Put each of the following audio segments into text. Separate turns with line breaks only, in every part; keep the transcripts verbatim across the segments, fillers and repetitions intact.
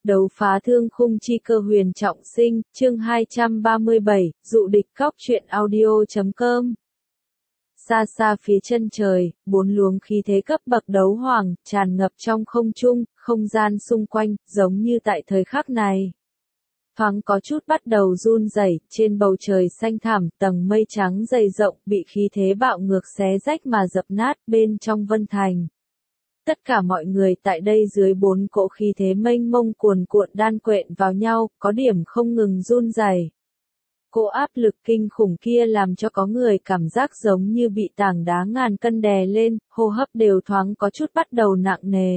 Đấu phá thương khung chi cơ huyền trọng sinh, chương hai trăm ba mươi bảy, dụ địch cóc truyện audio chấm com. Xa xa phía chân trời, bốn luồng khí thế cấp bậc đấu hoàng, tràn ngập trong không trung, không gian xung quanh, giống như tại thời khắc này. Thoáng có chút bắt đầu run rẩy, trên bầu trời xanh thẳm, tầng mây trắng dày rộng, bị khí thế bạo ngược xé rách mà dập nát bên trong Vân Thành. Tất cả mọi người tại đây dưới bốn cỗ khí thế mênh mông cuồn cuộn đan quện vào nhau, có điểm không ngừng run rẩy. Cỗ áp lực kinh khủng kia làm cho có người cảm giác giống như bị tảng đá ngàn cân đè lên, hô hấp đều thoáng có chút bắt đầu nặng nề.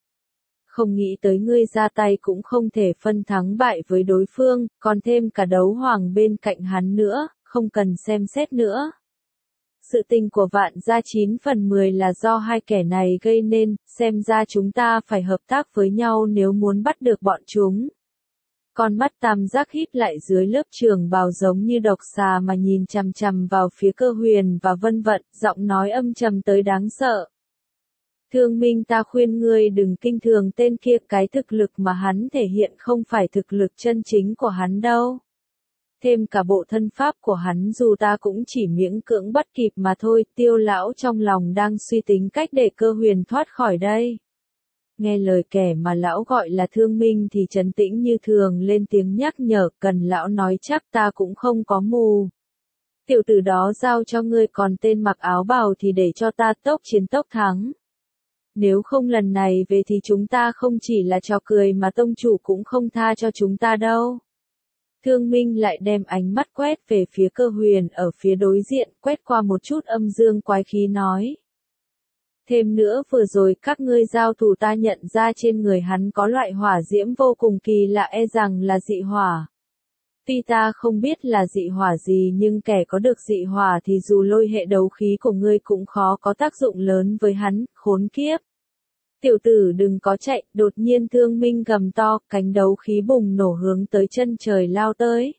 Không nghĩ tới ngươi ra tay cũng không thể phân thắng bại với đối phương, còn thêm cả đấu hoàng bên cạnh hắn nữa, không cần xem xét nữa. Sự tình của Vạn gia chín phần mười là do hai kẻ này gây nên, xem ra chúng ta phải hợp tác với nhau nếu muốn bắt được bọn chúng. Con mắt tam giác híp lại dưới lớp trường bào giống như độc xà mà nhìn chằm chằm vào phía Cơ Huyền và Vân Vận, giọng nói âm trầm tới đáng sợ. Thương Minh, ta khuyên ngươi đừng kinh thường tên kia, cái thực lực mà hắn thể hiện không phải thực lực chân chính của hắn đâu. Thêm cả bộ thân pháp của hắn dù ta cũng chỉ miễn cưỡng bắt kịp mà thôi. Tiêu lão trong lòng đang suy tính cách để Cơ Huyền thoát khỏi đây. Nghe lời kẻ mà lão gọi là Thương Minh thì trấn tĩnh như thường lên tiếng nhắc nhở, cần lão nói chắc ta cũng không có mù. Tiểu tử đó giao cho ngươi, còn tên mặc áo bào thì để cho ta tốc chiến tốc thắng. Nếu không lần này về thì chúng ta không chỉ là trò cười mà tông chủ cũng không tha cho chúng ta đâu. Thương Minh lại đem ánh mắt quét về phía Cơ Huyền ở phía đối diện, quét qua một chút âm dương quái khí nói. Thêm nữa vừa rồi các ngươi giao thủ ta nhận ra trên người hắn có loại hỏa diễm vô cùng kỳ lạ, e rằng là dị hỏa. Tuy ta không biết là dị hỏa gì nhưng kẻ có được dị hỏa thì dù lôi hệ đấu khí của ngươi cũng khó có tác dụng lớn với hắn, khốn kiếp. Tiểu tử đừng có chạy, đột nhiên Thương Minh gầm to, cánh đấu khí bùng nổ hướng tới chân trời lao tới.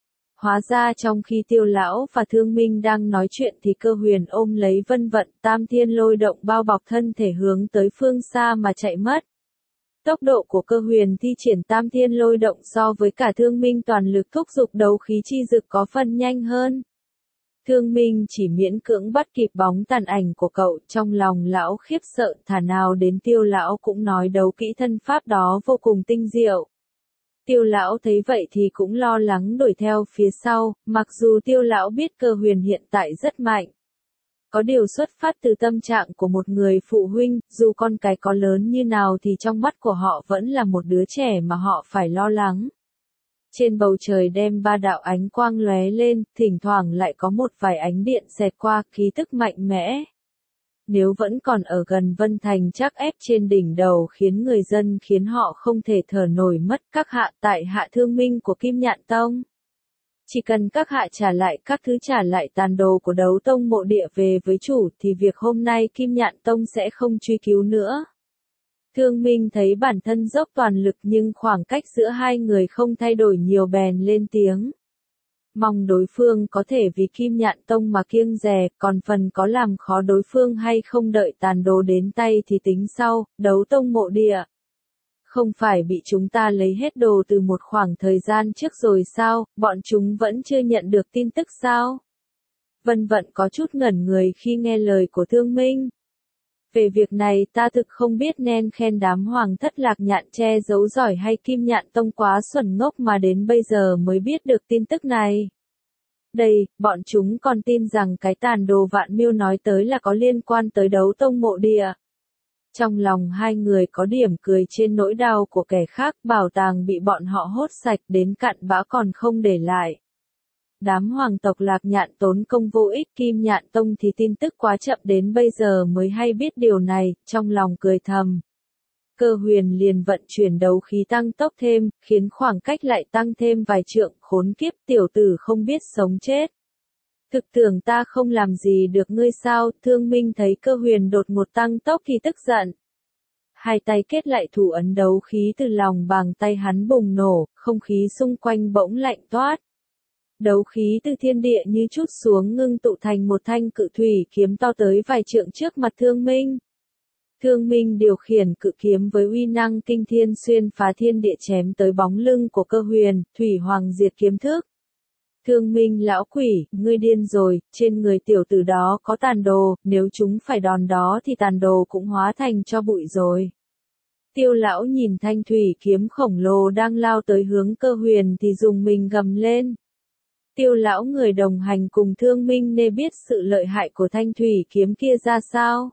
Hóa ra trong khi Tiêu lão và Thương Minh đang nói chuyện thì Cơ Huyền ôm lấy Vân Vận, tam thiên lôi động bao bọc thân thể hướng tới phương xa mà chạy mất. Tốc độ của Cơ Huyền thi triển tam thiên lôi động so với cả Thương Minh toàn lực thúc giục đấu khí chi dực có phần nhanh hơn. Thương Minh chỉ miễn cưỡng bắt kịp bóng tàn ảnh của cậu, trong lòng lão khiếp sợ, thà nào đến Tiêu lão cũng nói đấu kỹ thân pháp đó vô cùng tinh diệu. Tiêu lão thấy vậy thì cũng lo lắng đuổi theo phía sau, mặc dù Tiêu lão biết Cơ Huyền hiện tại rất mạnh. Có điều xuất phát từ tâm trạng của một người phụ huynh, dù con cái có lớn như nào thì trong mắt của họ vẫn là một đứa trẻ mà họ phải lo lắng. Trên bầu trời đem ba đạo ánh quang lóe lên, thỉnh thoảng lại có một vài ánh điện xẹt qua, khí tức mạnh mẽ. Nếu vẫn còn ở gần Vân Thành chắc ép trên đỉnh đầu khiến người dân khiến họ không thể thở nổi mất. Các hạ tại hạ Thương Minh của Kim Nhạn Tông. Chỉ cần các hạ trả lại các thứ trả lại tàn đồ của đấu tông mộ địa về với chủ thì việc hôm nay Kim Nhạn Tông sẽ không truy cứu nữa. Thương Minh thấy bản thân dốc toàn lực nhưng khoảng cách giữa hai người không thay đổi nhiều bèn lên tiếng. Mong đối phương có thể vì Kim Nhạn Tông mà kiêng dè, còn phần có làm khó đối phương hay không đợi tàn đồ đến tay thì tính sau. Đấu tông mộ địa. Không phải bị chúng ta lấy hết đồ từ một khoảng thời gian trước rồi sao, bọn chúng vẫn chưa nhận được tin tức sao? Vân Vận có chút ngẩn người khi nghe lời của Thương Minh. Về việc này ta thực không biết nên khen đám hoàng thất Lạc Nhạn che giấu giỏi hay Kim Nhạn Tông quá xuẩn ngốc mà đến bây giờ mới biết được tin tức này. Đây, bọn chúng còn tin rằng cái tàn đồ Vạn Miêu nói tới là có liên quan tới đấu tông mộ địa. Trong lòng hai người có điểm cười trên nỗi đau của kẻ khác, bảo tàng bị bọn họ hốt sạch đến cặn bã còn không để lại. Đám hoàng tộc Lạc Nhạn tốn công vô ích, Kim Nhạn Tông thì tin tức quá chậm đến bây giờ mới hay biết điều này, trong lòng cười thầm. Cơ Huyền liền vận chuyển đấu khí tăng tốc thêm, khiến khoảng cách lại tăng thêm vài trượng, khốn kiếp tiểu tử không biết sống chết. Thực tưởng ta không làm gì được ngươi sao? Thương Minh thấy Cơ Huyền đột ngột tăng tốc thì tức giận. Hai tay kết lại thủ ấn, đấu khí từ lòng bàn tay hắn bùng nổ, không khí xung quanh bỗng lạnh toát. Đấu khí từ thiên địa như chút xuống ngưng tụ thành một thanh cự thủy kiếm to tới vài trượng trước mặt Thương Minh. Thương Minh điều khiển cự kiếm với uy năng kinh thiên xuyên phá thiên địa chém tới bóng lưng của Cơ Huyền, Thủy Hoàng diệt kiếm thức. Thương Minh lão quỷ, ngươi điên rồi, trên người tiểu tử đó có tàn đồ, nếu chúng phải đòn đó thì tàn đồ cũng hóa thành cho bụi rồi. Tiêu lão nhìn thanh thủy kiếm khổng lồ đang lao tới hướng Cơ Huyền thì dùng mình gầm lên. Tiêu lão người đồng hành cùng Thương Minh nên biết sự lợi hại của thanh thủy kiếm kia ra sao.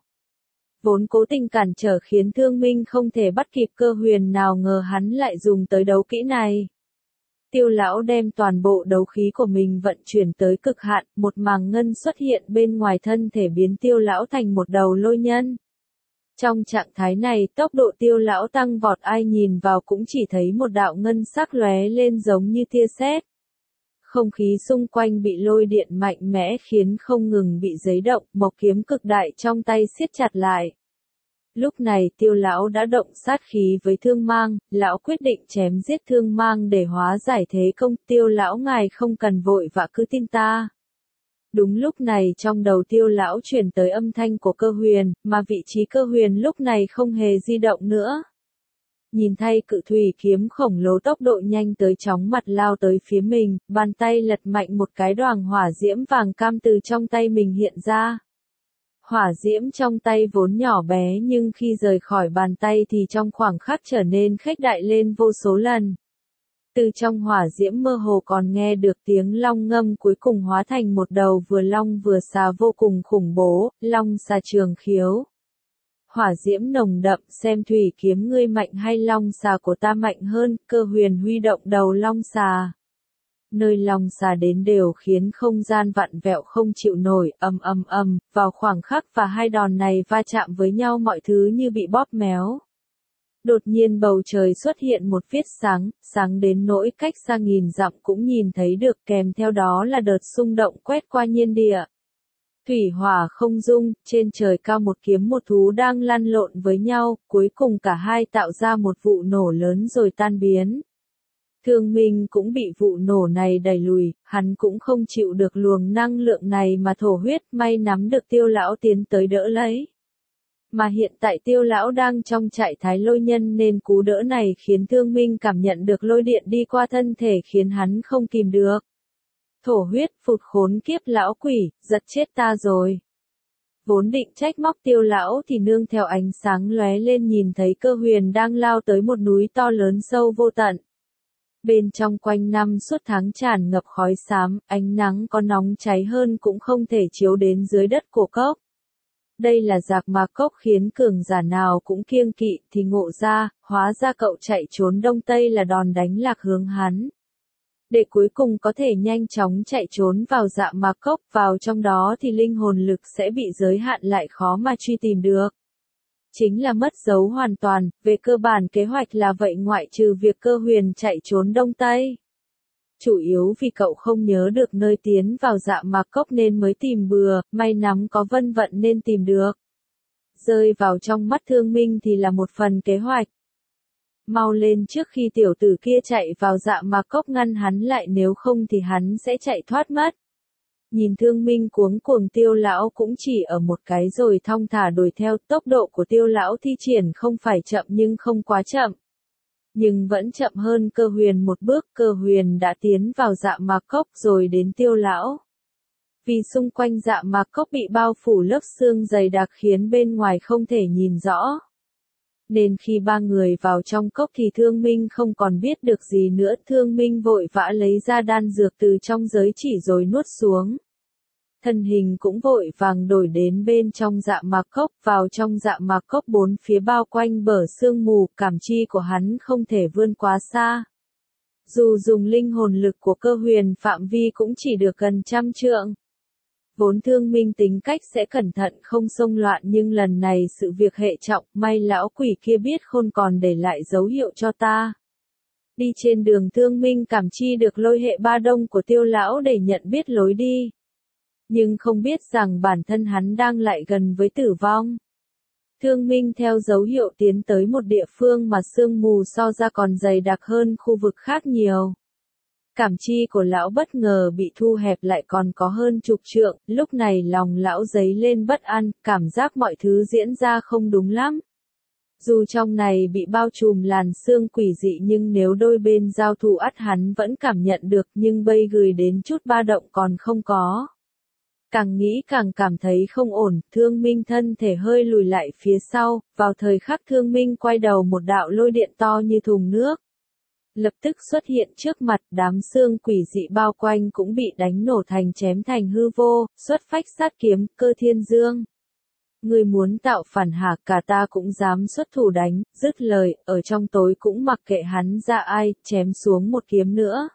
Vốn cố tình cản trở khiến Thương Minh không thể bắt kịp Cơ Huyền, nào ngờ hắn lại dùng tới đấu kỹ này. Tiêu lão đem toàn bộ đấu khí của mình vận chuyển tới cực hạn, một màng ngân xuất hiện bên ngoài thân thể biến tiêu lão thành một đầu lôi nhân. Trong trạng thái này tốc độ tiêu lão tăng vọt, ai nhìn vào cũng chỉ thấy một đạo ngân sắc lóe lên giống như tia sét. Không khí xung quanh bị lôi điện mạnh mẽ khiến không ngừng bị giấy động, mộc kiếm cực đại trong tay siết chặt lại. Lúc này tiêu lão đã động sát khí với Thương Mang, lão quyết định chém giết Thương Mang để hóa giải thế công. Tiêu lão ngài không cần vội vã, cứ tin ta. Đúng lúc này trong đầu tiêu lão chuyển tới âm thanh của Cơ Huyền, mà vị trí Cơ Huyền lúc này không hề di động nữa. Nhìn thay cự thủy kiếm khổng lồ tốc độ nhanh tới chóng mặt lao tới phía mình, bàn tay lật mạnh một cái, đoàn hỏa diễm vàng cam từ trong tay mình hiện ra. Hỏa diễm trong tay vốn nhỏ bé nhưng khi rời khỏi bàn tay thì trong khoảng khắc trở nên khuếch đại lên vô số lần. Từ trong hỏa diễm mơ hồ còn nghe được tiếng long ngâm, cuối cùng hóa thành một đầu vừa long vừa xà vô cùng khủng bố, long xà trường khiếu. Hỏa diễm nồng đậm, xem thủy kiếm ngươi mạnh hay long xà của ta mạnh hơn. Cơ Huyền huy động đầu long xà. Nơi long xà đến đều khiến không gian vặn vẹo không chịu nổi, ầm ầm ầm, vào khoảng khắc và hai đòn này va chạm với nhau mọi thứ như bị bóp méo. Đột nhiên bầu trời xuất hiện một vết sáng, sáng đến nỗi cách xa nghìn dặm cũng nhìn thấy được, kèm theo đó là đợt xung động quét qua nhiên địa. Thủy hỏa không dung, trên trời cao một kiếm một thú đang lăn lộn với nhau, cuối cùng cả hai tạo ra một vụ nổ lớn rồi tan biến. Thương Minh cũng bị vụ nổ này đẩy lùi, hắn cũng không chịu được luồng năng lượng này mà thổ huyết, may nắm được tiêu lão tiến tới đỡ lấy. Mà hiện tại tiêu lão đang trong trạng thái lôi nhân nên cú đỡ này khiến Thương Minh cảm nhận được lôi điện đi qua thân thể khiến hắn không kìm được. Thổ huyết, phụt khốn kiếp lão quỷ, giật chết ta rồi. Vốn định trách móc tiêu lão thì nương theo ánh sáng lóe lên nhìn thấy Cơ Huyền đang lao tới một núi to lớn sâu vô tận. Bên trong quanh năm suốt tháng tràn ngập khói xám, ánh nắng có nóng cháy hơn cũng không thể chiếu đến dưới đất của cốc. Đây là Giạc Mạc Cốc khiến cường giả nào cũng kiêng kỵ, thì ngộ ra, hóa ra cậu chạy trốn đông tây là đòn đánh lạc hướng hắn. Để cuối cùng có thể nhanh chóng chạy trốn vào Dạ Mạc Cốc, vào trong đó thì linh hồn lực sẽ bị giới hạn lại, khó mà truy tìm được. Chính là mất dấu hoàn toàn, về cơ bản kế hoạch là vậy ngoại trừ việc Cơ Huyền chạy trốn đông tây. Chủ yếu vì cậu không nhớ được nơi tiến vào Dạ Mạc Cốc nên mới tìm bừa, may nắm có vân vận nên tìm được. Rơi vào trong mắt Thương Minh thì là một phần kế hoạch. Mau lên trước khi tiểu tử kia chạy vào Dạ Mạc Cốc ngăn hắn lại, nếu không thì hắn sẽ chạy thoát mất. Nhìn Thương Minh cuống cuồng, tiêu lão cũng chỉ ở một cái rồi thong thả đuổi theo. Tốc độ của tiêu lão thi triển không phải chậm nhưng không quá chậm. Nhưng vẫn chậm hơn Cơ Huyền một bước. Cơ Huyền đã tiến vào Dạ Mạc Cốc rồi đến tiêu lão. Vì xung quanh Dạ Mạc Cốc bị bao phủ lớp sương dày đặc khiến bên ngoài không thể nhìn rõ. Nên khi ba người vào trong cốc thì Thương Minh không còn biết được gì nữa. Thương Minh vội vã lấy ra đan dược từ trong giới chỉ rồi nuốt xuống. Thân hình cũng vội vàng đổi đến bên trong Dạ Mạc Cốc, vào trong Dạ Mạc Cốc bốn phía bao quanh bờ sương mù, cảm chi của hắn không thể vươn quá xa. Dù dùng linh hồn lực của Cơ Huyền phạm vi cũng chỉ được gần trăm trượng. Vốn Thương Minh tính cách sẽ cẩn thận không xông loạn nhưng lần này sự việc hệ trọng, may lão quỷ kia biết khôn còn để lại dấu hiệu cho ta. Đi trên đường Thương Minh cảm chi được lôi hệ ba đông của tiêu lão để nhận biết lối đi. Nhưng không biết rằng bản thân hắn đang lại gần với tử vong. Thương Minh theo dấu hiệu tiến tới một địa phương mà sương mù so ra còn dày đặc hơn khu vực khác nhiều. Cảm chi của lão bất ngờ bị thu hẹp lại còn có hơn chục trượng, lúc này lòng lão dấy lên bất an, cảm giác mọi thứ diễn ra không đúng lắm. Dù trong này bị bao trùm làn sương quỷ dị nhưng nếu đôi bên giao thủ ắt hắn vẫn cảm nhận được nhưng bây gửi đến chút ba động còn không có. Càng nghĩ càng cảm thấy không ổn, Thương Minh thân thể hơi lùi lại phía sau, vào thời khắc Thương Minh quay đầu một đạo lôi điện to như thùng nước. Lập tức xuất hiện trước mặt, đám xương quỷ dị bao quanh cũng bị đánh nổ thành chém thành hư vô, xuất phách sát kiếm, Cơ Thiên Dương. Người muốn tạo phản hả, cả ta cũng dám xuất thủ đánh, dứt lời, ở trong tối cũng mặc kệ hắn ra ai, chém xuống một kiếm nữa.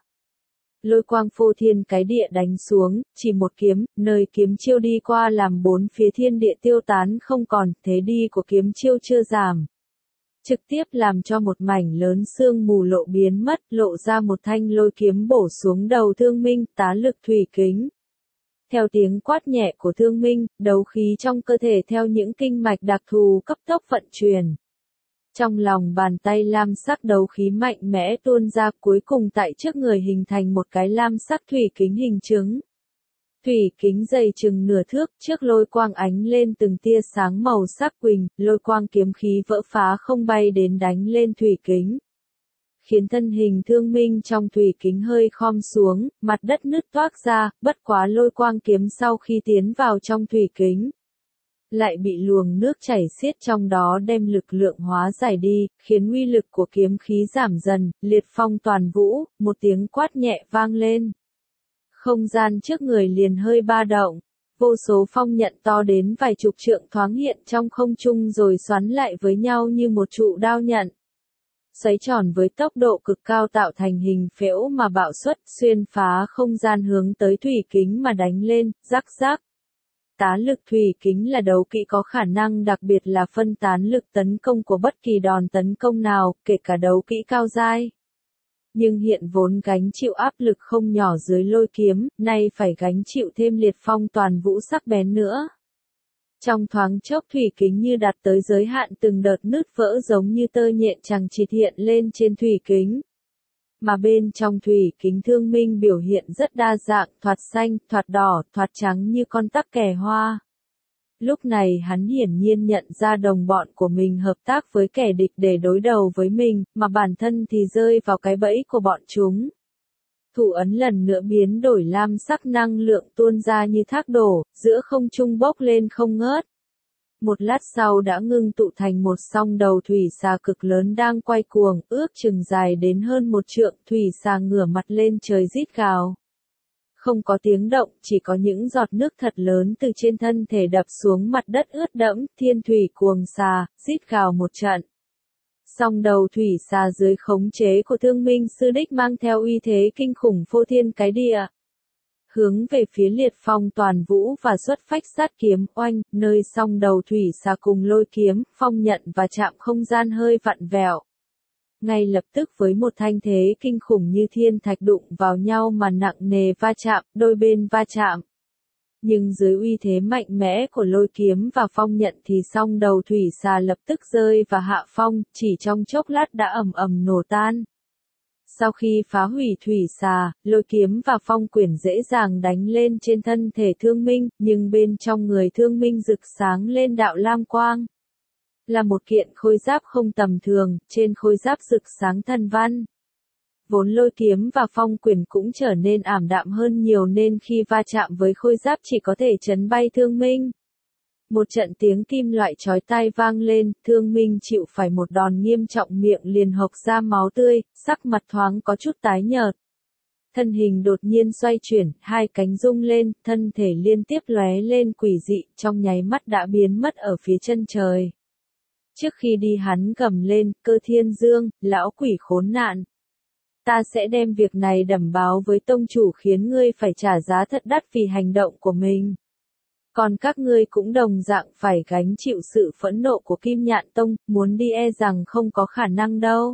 Lôi quang phô thiên cái địa đánh xuống, chỉ một kiếm, nơi kiếm chiêu đi qua làm bốn phía thiên địa tiêu tán không còn, thế đi của kiếm chiêu chưa giảm. Trực tiếp làm cho một mảnh lớn sương mù lộ biến mất, lộ ra một thanh lôi kiếm bổ xuống đầu Thương Minh, tá lực thủy kính. Theo tiếng quát nhẹ của Thương Minh, đấu khí trong cơ thể theo những kinh mạch đặc thù cấp tốc vận chuyển. Trong lòng bàn tay lam sắc đấu khí mạnh mẽ tuôn ra, cuối cùng tại trước người hình thành một cái lam sắc thủy kính hình trứng. Thủy kính dày chừng nửa thước, trước lôi quang ánh lên từng tia sáng màu sắc quỳnh, lôi quang kiếm khí vỡ phá không bay đến đánh lên thủy kính. Khiến thân hình Thương Minh trong thủy kính hơi khom xuống, mặt đất nứt toác ra, bất quá lôi quang kiếm sau khi tiến vào trong thủy kính. Lại bị luồng nước chảy xiết trong đó đem lực lượng hóa giải đi, khiến uy lực của kiếm khí giảm dần, liệt phong toàn vũ, một tiếng quát nhẹ vang lên. Không gian trước người liền hơi ba động, vô số phong nhận to đến vài chục trượng thoáng hiện trong không trung rồi xoắn lại với nhau như một trụ đao nhận. Xoáy tròn với tốc độ cực cao tạo thành hình phễu mà bạo xuất, xuyên phá không gian hướng tới thủy kính mà đánh lên, rắc rắc. Tá lực thủy kính là đấu kỹ có khả năng đặc biệt là phân tán lực tấn công của bất kỳ đòn tấn công nào, kể cả đấu kỹ cao giai. Nhưng hiện vốn gánh chịu áp lực không nhỏ dưới lôi kiếm, nay phải gánh chịu thêm liệt phong toàn vũ sắc bén nữa. Trong thoáng chốc thủy kính như đạt tới giới hạn, từng đợt nứt vỡ giống như tơ nhện chằng chịt hiện lên trên thủy kính. Mà bên trong thủy kính Thương Minh biểu hiện rất đa dạng, thoạt xanh, thoạt đỏ, thoạt trắng như con tắc kè hoa. Lúc này hắn hiển nhiên nhận ra đồng bọn của mình hợp tác với kẻ địch để đối đầu với mình, mà bản thân thì rơi vào cái bẫy của bọn chúng. Thủ ấn lần nữa biến đổi lam sắc năng lượng tuôn ra như thác đổ, giữa không trung bốc lên không ngớt. Một lát sau đã ngưng tụ thành một song đầu thủy xà cực lớn đang quay cuồng, ước chừng dài đến hơn một trượng, thủy xà ngửa mặt lên trời rít gào. Không có tiếng động, chỉ có những giọt nước thật lớn từ trên thân thể đập xuống mặt đất ướt đẫm, thiên thủy cuồng xà, rít gào một trận. Song đầu thủy xà dưới khống chế của Thương Minh sư đích mang theo uy thế kinh khủng phô thiên cái địa. Hướng về phía liệt phong toàn vũ và xuất phách sát kiếm oanh, nơi song đầu thủy xà cùng lôi kiếm, phong nhận và chạm không gian hơi vặn vẹo. Ngay lập tức với một thanh thế kinh khủng như thiên thạch đụng vào nhau mà nặng nề va chạm, đôi bên va chạm. Nhưng dưới uy thế mạnh mẽ của lôi kiếm và phong nhận thì song đầu thủy xà lập tức rơi và hạ phong, chỉ trong chốc lát đã ầm ầm nổ tan. Sau khi phá hủy thủy xà, lôi kiếm và phong quyển dễ dàng đánh lên trên thân thể Thương Minh, nhưng bên trong người Thương Minh rực sáng lên đạo lam quang. Là một kiện khôi giáp không tầm thường, trên khôi giáp rực sáng thần văn. Vốn lôi kiếm và phong quyển cũng trở nên ảm đạm hơn nhiều nên khi va chạm với khôi giáp chỉ có thể chấn bay Thương Minh. Một trận tiếng kim loại chói tai vang lên, Thương Minh chịu phải một đòn nghiêm trọng, miệng liền hộc ra máu tươi, sắc mặt thoáng có chút tái nhợt. Thân hình đột nhiên xoay chuyển, hai cánh rung lên, thân thể liên tiếp lóe lên quỷ dị, trong nháy mắt đã biến mất ở phía chân trời. Trước khi đi hắn gầm lên, Cơ Thiên Dương, lão quỷ khốn nạn. Ta sẽ đem việc này đẩm báo với tông chủ khiến ngươi phải trả giá thật đắt vì hành động của mình. Còn các ngươi cũng đồng dạng phải gánh chịu sự phẫn nộ của Kim Nhạn Tông, muốn đi e rằng không có khả năng đâu.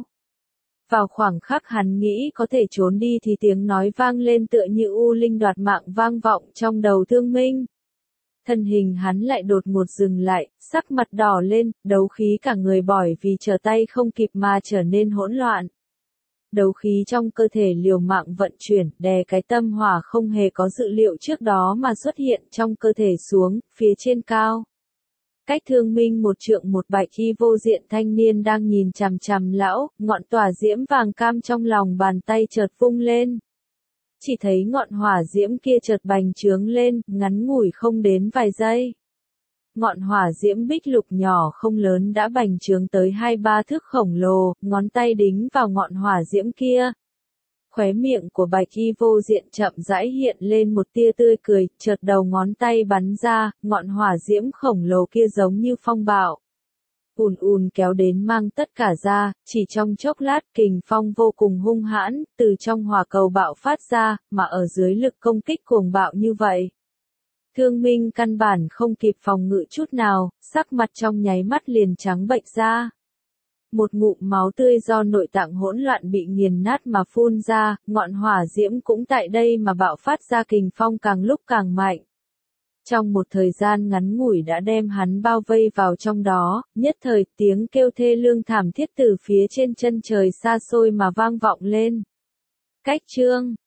Vào khoảng khắc hắn nghĩ có thể trốn đi thì tiếng nói vang lên tựa như u linh đoạt mạng vang vọng trong đầu Thương Minh. Thân hình hắn lại đột ngột dừng lại, sắc mặt đỏ lên, đấu khí cả người bỏi vì trở tay không kịp mà trở nên hỗn loạn. Đấu khí trong cơ thể liều mạng vận chuyển, đè cái tâm hỏa không hề có dự liệu trước đó mà xuất hiện trong cơ thể xuống, phía trên cao. Cách Thương Minh một trượng một bạch y vô diện thanh niên đang nhìn chằm chằm lão, ngọn tỏa diễm vàng cam trong lòng bàn tay chợt vung lên. Chỉ thấy ngọn hỏa diễm kia chợt bành trướng lên, ngắn ngủi không đến vài giây. Ngọn hỏa diễm bích lục nhỏ không lớn đã bành trướng tới hai ba thước khổng lồ, ngón tay đính vào ngọn hỏa diễm kia. Khóe miệng của bạch y vô diện chậm rãi hiện lên một tia tươi cười, chợt đầu ngón tay bắn ra, ngọn hỏa diễm khổng lồ kia giống như phong bạo. Ùn ùn kéo đến mang tất cả ra, chỉ trong chốc lát kình phong vô cùng hung hãn, từ trong hỏa cầu bạo phát ra, mà ở dưới lực công kích cuồng bạo như vậy. Thương Minh căn bản không kịp phòng ngự chút nào, sắc mặt trong nháy mắt liền trắng bệch ra. Một ngụm máu tươi do nội tạng hỗn loạn bị nghiền nát mà phun ra, ngọn hỏa diễm cũng tại đây mà bạo phát ra kình phong càng lúc càng mạnh. Trong một thời gian ngắn ngủi đã đem hắn bao vây vào trong đó, nhất thời tiếng kêu thê lương thảm thiết từ phía trên chân trời xa xôi mà vang vọng lên. Cách chương